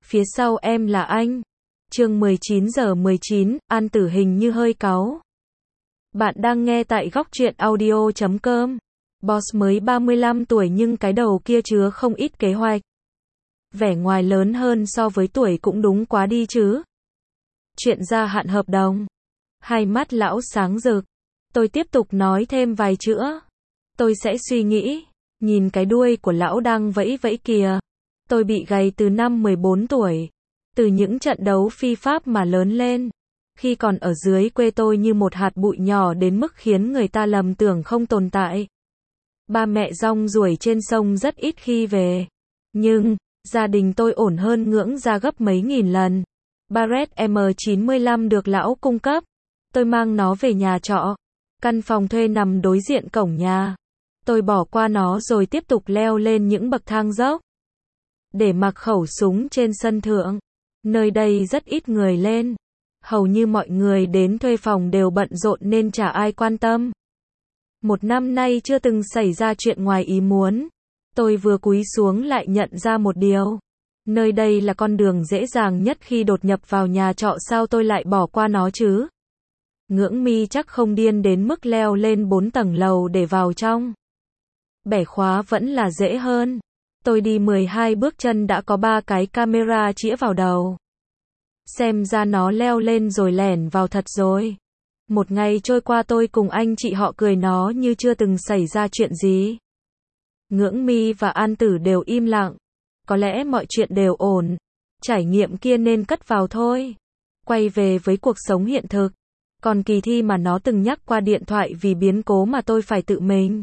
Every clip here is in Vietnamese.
Phía sau em là anh. Chương 19:19, An Tử hình như hơi cáu. Bạn đang nghe tại goctruyện audio.com. Boss mới 35 tuổi nhưng cái đầu kia chứa không ít kế hoạch. Vẻ ngoài lớn hơn so với tuổi cũng đúng quá đi chứ. Chuyện gia hạn hợp đồng. Hai mắt lão sáng rực. Tôi tiếp tục nói thêm vài chữ. Tôi sẽ suy nghĩ. Nhìn cái đuôi của lão đang vẫy vẫy kìa. Tôi bị gầy từ năm 14 tuổi. Từ những trận đấu phi pháp mà lớn lên. Khi còn ở dưới quê tôi như một hạt bụi nhỏ đến mức khiến người ta lầm tưởng không tồn tại. Ba mẹ rong ruổi trên sông rất ít khi về. Nhưng, gia đình tôi ổn hơn ngưỡng ra gấp mấy nghìn lần. Barrett M95 được lão cung cấp. Tôi mang nó về nhà trọ. Căn phòng thuê nằm đối diện cổng nhà. Tôi bỏ qua nó rồi tiếp tục leo lên những bậc thang dốc. Để mặc khẩu súng trên sân thượng. Nơi đây rất ít người lên. Hầu như mọi người đến thuê phòng đều bận rộn nên chả ai quan tâm. Một năm nay chưa từng xảy ra chuyện ngoài ý muốn. Tôi vừa cúi xuống lại nhận ra một điều. Nơi đây là con đường dễ dàng nhất khi đột nhập vào nhà trọ, sao tôi lại bỏ qua nó chứ? Ngưỡng mi chắc không điên đến mức leo lên 4 tầng lầu để vào trong. Bẻ khóa vẫn là dễ hơn. Tôi đi 12 bước chân đã có 3 cái camera chĩa vào đầu. Xem ra nó leo lên rồi lẻn vào thật rồi. Một ngày trôi qua tôi cùng anh chị họ cười nó như chưa từng xảy ra chuyện gì. Ngưỡng mi và An Tử đều im lặng. Có lẽ mọi chuyện đều ổn. Trải nghiệm kia nên cất vào thôi. Quay về với cuộc sống hiện thực. Còn kỳ thi mà nó từng nhắc qua điện thoại vì biến cố mà tôi phải tự mình.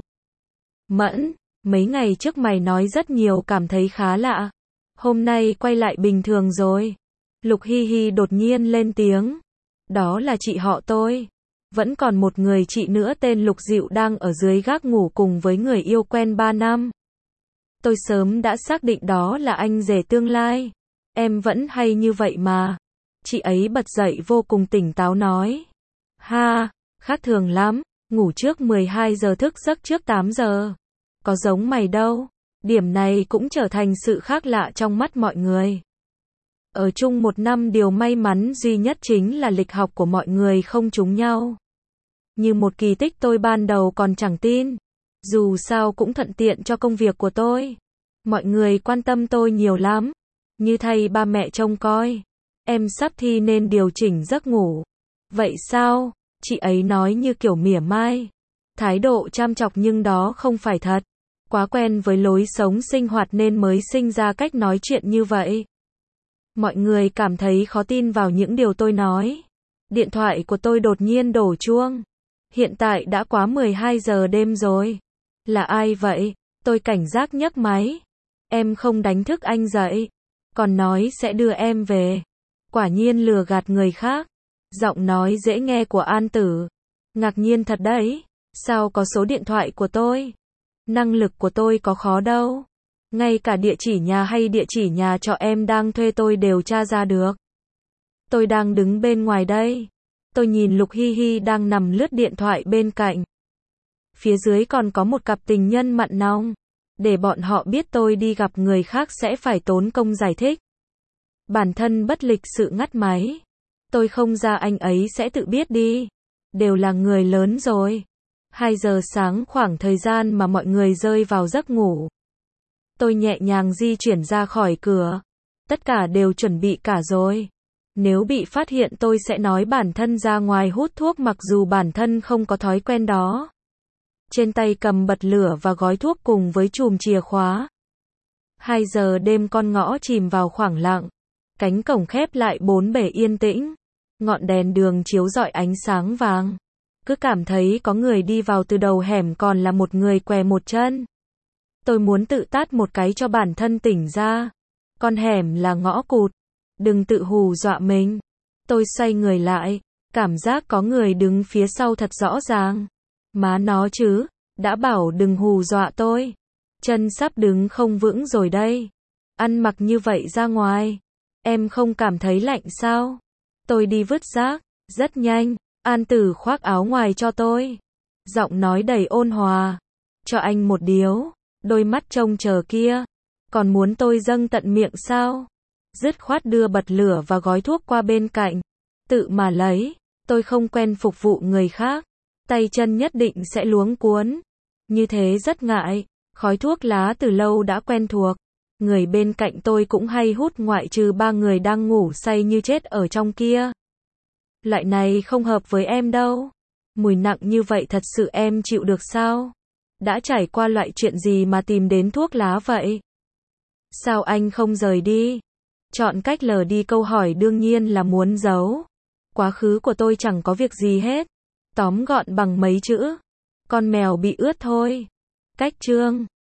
Mẫn, mấy ngày trước mày nói rất nhiều, cảm thấy khá lạ. Hôm nay quay lại bình thường rồi. Lục Hi Hi đột nhiên lên tiếng. Đó là chị họ tôi. Vẫn còn một người chị nữa tên Lục Dịu đang ở dưới gác ngủ cùng với người yêu quen 3 năm. Tôi sớm đã xác định đó là anh rể tương lai. Em vẫn hay như vậy mà. Chị ấy bật dậy vô cùng tỉnh táo nói. Ha, khác thường lắm, ngủ trước 12 giờ thức giấc trước 8 giờ. Có giống mày đâu. Điểm này cũng trở thành sự khác lạ trong mắt mọi người. Ở chung một năm điều may mắn duy nhất chính là lịch học của mọi người không trúng nhau. Như một kỳ tích tôi ban đầu còn chẳng tin. Dù sao cũng thuận tiện cho công việc của tôi. Mọi người quan tâm tôi nhiều lắm. Như thầy ba mẹ trông coi. Em sắp thi nên điều chỉnh giấc ngủ. Vậy sao? Chị ấy nói như kiểu mỉa mai. Thái độ chăm chọc nhưng đó không phải thật. Quá quen với lối sống sinh hoạt nên mới sinh ra cách nói chuyện như vậy. Mọi người cảm thấy khó tin vào những điều tôi nói. Điện thoại của tôi đột nhiên đổ chuông. Hiện tại đã quá 12 giờ đêm rồi. Là ai vậy? Tôi cảnh giác nhấc máy. Em không đánh thức anh dậy. Còn nói sẽ đưa em về. Quả nhiên lừa gạt người khác. Giọng nói dễ nghe của An Tử. Ngạc nhiên thật đấy. Sao có số điện thoại của tôi? Năng lực của tôi có khó đâu. Ngay cả địa chỉ nhà hay địa chỉ nhà trọ em đang thuê tôi đều tra ra được. Tôi đang đứng bên ngoài đây. Tôi nhìn Lục Hi Hi đang nằm lướt điện thoại bên cạnh. Phía dưới còn có một cặp tình nhân mặn nồng. Để bọn họ biết tôi đi gặp người khác sẽ phải tốn công giải thích. Bản thân bất lịch sự ngắt máy. Tôi không ra anh ấy sẽ tự biết đi. Đều là người lớn rồi. 2 giờ sáng khoảng thời gian mà mọi người rơi vào giấc ngủ. Tôi nhẹ nhàng di chuyển ra khỏi cửa. Tất cả đều chuẩn bị cả rồi. Nếu bị phát hiện tôi sẽ nói bản thân ra ngoài hút thuốc mặc dù bản thân không có thói quen đó. Trên tay cầm bật lửa và gói thuốc cùng với chùm chìa khóa. 2 giờ đêm con ngõ chìm vào khoảng lặng. Cánh cổng khép lại, bốn bề yên tĩnh. Ngọn đèn đường chiếu rọi ánh sáng vàng. Cứ cảm thấy có người đi vào từ đầu hẻm, còn là một người què một chân. Tôi muốn tự tát một cái cho bản thân tỉnh ra. Con hẻm là ngõ cụt. Đừng tự hù dọa mình. Tôi xoay người lại. Cảm giác có người đứng phía sau thật rõ ràng. Má nó chứ. Đã bảo đừng hù dọa tôi. Chân sắp đứng không vững rồi đây. Ăn mặc như vậy ra ngoài. Em không cảm thấy lạnh sao? Tôi đi vứt rác. Rất nhanh. An Tử khoác áo ngoài cho tôi. Giọng nói đầy ôn hòa. Cho anh một điếu. Đôi mắt trông chờ kia. Còn muốn tôi dâng tận miệng sao? dứt khoát đưa bật lửa và gói thuốc qua bên cạnh, tự mà lấy. Tôi không quen phục vụ người khác, tay chân nhất định sẽ luống cuống. Như thế rất ngại, khói thuốc lá từ lâu đã quen thuộc. Người bên cạnh tôi cũng hay hút ngoại trừ 3 người đang ngủ say như chết ở trong kia. Loại này không hợp với em đâu. Mùi nặng như vậy thật sự em chịu được sao? Đã trải qua loại chuyện gì mà tìm đến thuốc lá vậy? Sao anh không rời đi? Chọn cách lờ đi câu hỏi đương nhiên là muốn giấu. Quá khứ của tôi chẳng có việc gì hết. Tóm gọn bằng mấy chữ. Con mèo bị ướt thôi. Cách chương